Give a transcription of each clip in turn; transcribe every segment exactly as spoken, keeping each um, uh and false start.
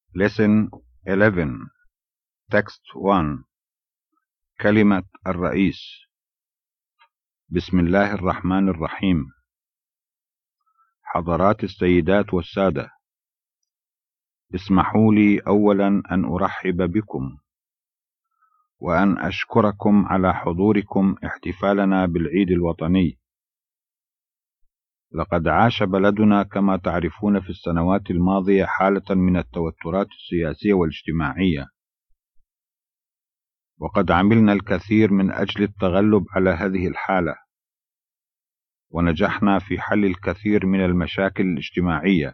Lesson eleven Text one كلمة الرئيس. بسم الله الرحمن الرحيم. حضرات السيدات والسادة، اسمحوا لي أولا أن أرحب بكم وأن أشكركم على حضوركم احتفالنا بالعيد الوطني. لقد عاش بلدنا كما تعرفون في السنوات الماضية حالة من التوترات السياسية والاجتماعية، وقد عملنا الكثير من أجل التغلب على هذه الحالة، ونجحنا في حل الكثير من المشاكل الاجتماعية،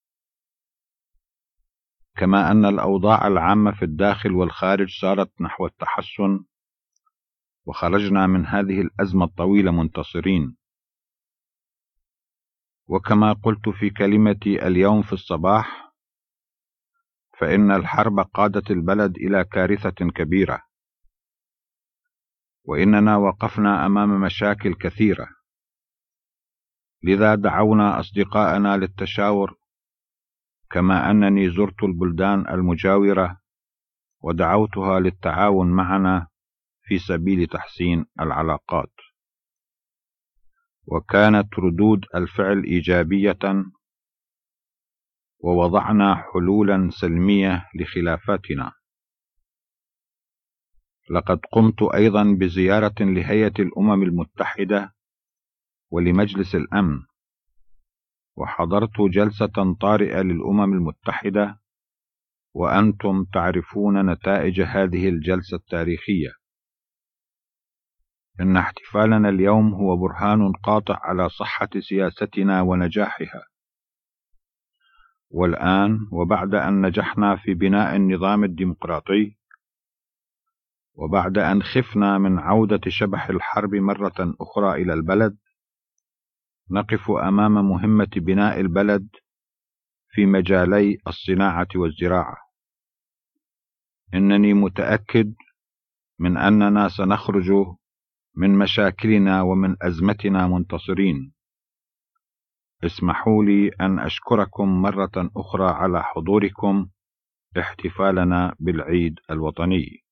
كما أن الأوضاع العامة في الداخل والخارج سارت نحو التحسن، وخرجنا من هذه الأزمة الطويلة منتصرين. وكما قلت في كلمتي اليوم في الصباح، فإن الحرب قادت البلد إلى كارثة كبيرة، وإننا وقفنا أمام مشاكل كثيرة، لذا دعونا أصدقاءنا للتشاور، كما أنني زرت البلدان المجاورة ودعوتها للتعاون معنا في سبيل تحسين العلاقات، وكانت ردود الفعل إيجابية، ووضعنا حلولا سلمية لخلافاتنا. لقد قمت أيضا بزيارة لهيئة الأمم المتحدة ولمجلس الأمن، وحضرت جلسة طارئة للأمم المتحدة، وأنتم تعرفون نتائج هذه الجلسة التاريخية. إن احتفالنا اليوم هو برهان قاطع على صحة سياستنا ونجاحها. والآن، وبعد أن نجحنا في بناء النظام الديمقراطي، وبعد أن خفنا من عودة شبح الحرب مرة أخرى إلى البلد، نقف أمام مهمة بناء البلد في مجالي الصناعة والزراعة. إنني متأكد من أننا سنخرج من مشاكلنا ومن أزمتنا منتصرين. اسمحوا لي أن أشكركم مرة أخرى على حضوركم احتفالنا بالعيد الوطني.